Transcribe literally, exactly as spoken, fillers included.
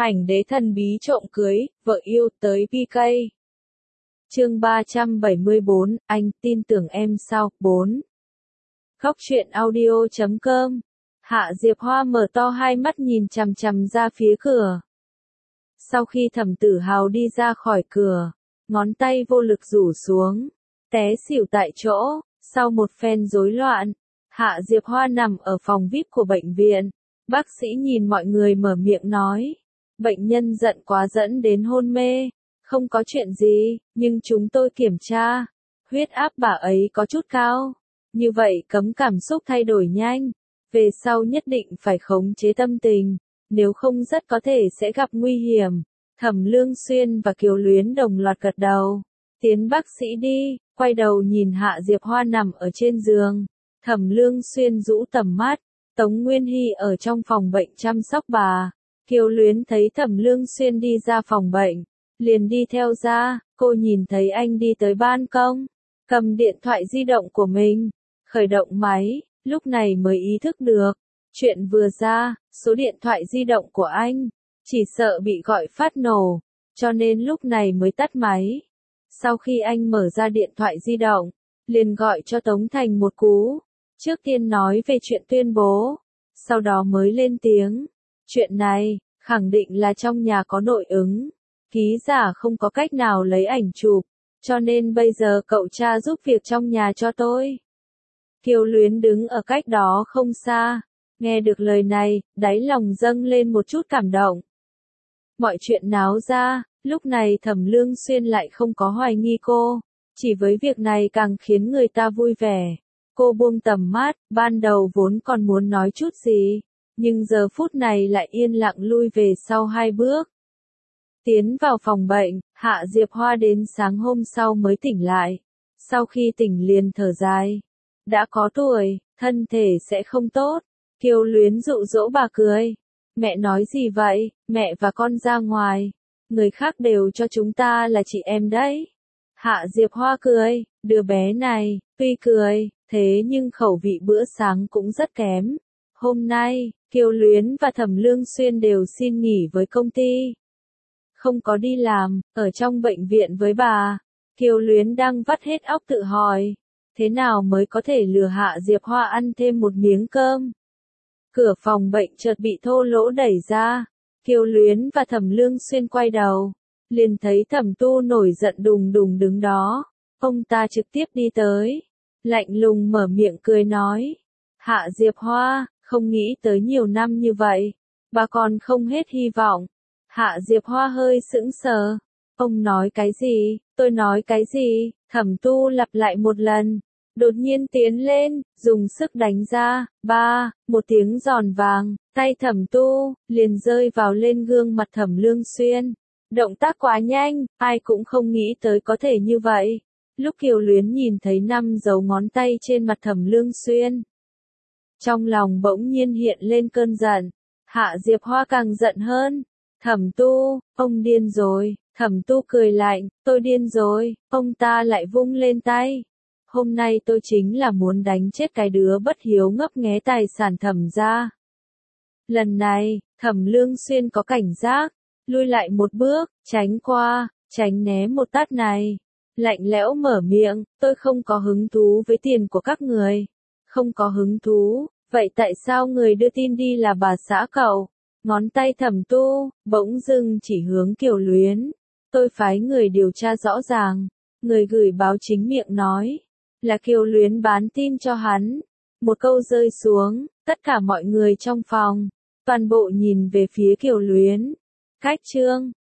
Ảnh đế thần bí trộm cưới, vợ yêu tới pê ca. Chương ba trăm bảy mươi bốn, anh tin tưởng em sao? bốn. Góc truyện audio chấm com. Hạ Diệp Hoa mở to hai mắt nhìn chằm chằm ra phía cửa. Sau khi Thẩm Tử Hào đi ra khỏi cửa, ngón tay vô lực rủ xuống, té xỉu tại chỗ. Sau một phen rối loạn, Hạ Diệp Hoa nằm ở phòng vi ai pi của bệnh viện. Bác sĩ nhìn mọi người mở miệng nói, bệnh nhân giận quá dẫn đến hôn mê, không có chuyện gì, nhưng chúng tôi kiểm tra, huyết áp bà ấy có chút cao. Như vậy cấm cảm xúc thay đổi nhanh, về sau nhất định phải khống chế tâm tình, nếu không rất có thể sẽ gặp nguy hiểm. Thẩm Lương Xuyên và Kiều Luyến đồng loạt gật đầu, tiến bác sĩ đi, quay đầu nhìn Hạ Diệp Hoa nằm ở trên giường. Thẩm Lương Xuyên rũ tầm mắt, Tống Nguyên Hy ở trong phòng bệnh chăm sóc bà. Kiều Luyến thấy Thẩm Lương Xuyên đi ra phòng bệnh, liền đi theo ra. Cô nhìn thấy anh đi tới ban công, cầm điện thoại di động của mình, khởi động máy, lúc này mới ý thức được. Chuyện vừa ra, số điện thoại di động của anh, chỉ sợ bị gọi phát nổ, cho nên lúc này mới tắt máy. Sau khi anh mở ra điện thoại di động, liền gọi cho Tống Thành một cú. Trước tiên nói về chuyện tuyên bố, sau đó mới lên tiếng. Chuyện này, khẳng định là trong nhà có nội ứng, ký giả không có cách nào lấy ảnh chụp, cho nên bây giờ cậu cha giúp việc trong nhà cho tôi. Kiều Luyến đứng ở cách đó không xa, nghe được lời này, đáy lòng dâng lên một chút cảm động. Mọi chuyện náo ra, lúc này Thẩm Lương Xuyên lại không có hoài nghi cô, chỉ với việc này càng khiến người ta vui vẻ. Cô buông tầm mắt, ban đầu vốn còn muốn nói chút gì, nhưng giờ phút này lại yên lặng lui về sau hai bước. Tiến vào phòng bệnh, Hạ Diệp Hoa đến sáng hôm sau mới tỉnh lại. Sau khi tỉnh liền thở dài. Đã có tuổi, thân thể sẽ không tốt. Kiều Luyến dụ dỗ bà cười. Mẹ nói gì vậy, mẹ và con ra ngoài. Người khác đều cho chúng ta là chị em đấy. Hạ Diệp Hoa cười, đứa bé này, tuy cười, thế nhưng khẩu vị bữa sáng cũng rất kém. Hôm nay, Kiều Luyến và Thẩm Lương Xuyên đều xin nghỉ với công ty. Không có đi làm, ở trong bệnh viện với bà. Kiều Luyến đang vắt hết óc tự hỏi, thế nào mới có thể lừa Hạ Diệp Hoa ăn thêm một miếng cơm. Cửa phòng bệnh chợt bị thô lỗ đẩy ra. Kiều Luyến và Thẩm Lương Xuyên quay đầu, liền thấy Thẩm Tu nổi giận đùng đùng đứng đó. Ông ta trực tiếp đi tới, lạnh lùng mở miệng cười nói, Hạ Diệp Hoa, không nghĩ tới nhiều năm như vậy, bà còn không hết hy vọng. Hạ Diệp Hoa hơi sững sờ. Ông nói cái gì, tôi nói cái gì, Thẩm Tu lặp lại một lần, đột nhiên tiến lên, dùng sức đánh ra, ba, một tiếng giòn vàng, tay Thẩm Tu, liền rơi vào lên gương mặt Thẩm Lương Xuyên. Động tác quá nhanh, ai cũng không nghĩ tới có thể như vậy. Lúc Kiều Luyến nhìn thấy năm dấu ngón tay trên mặt Thẩm Lương Xuyên, trong lòng bỗng nhiên hiện lên cơn giận. Hạ Diệp Hoa càng giận hơn. Thẩm Tu, ông điên rồi. Thẩm Tu cười lạnh, tôi điên rồi. Ông ta lại vung lên tay. Hôm nay tôi chính là muốn đánh chết cái đứa bất hiếu ngấp nghé tài sản Thẩm gia. Lần này, Thẩm Lương Xuyên có cảnh giác, lui lại một bước, tránh qua, tránh né một tát này. Lạnh lẽo mở miệng, tôi không có hứng thú với tiền của các người. Không có hứng thú, vậy tại sao người đưa tin đi là bà xã cậu? Ngón tay Thẩm Tu, bỗng dưng chỉ hướng Kiều Luyến. Tôi phái người điều tra rõ ràng. Người gửi báo chính miệng nói, là Kiều Luyến bán tin cho hắn. Một câu rơi xuống, tất cả mọi người trong phòng, toàn bộ nhìn về phía Kiều Luyến. Cách chương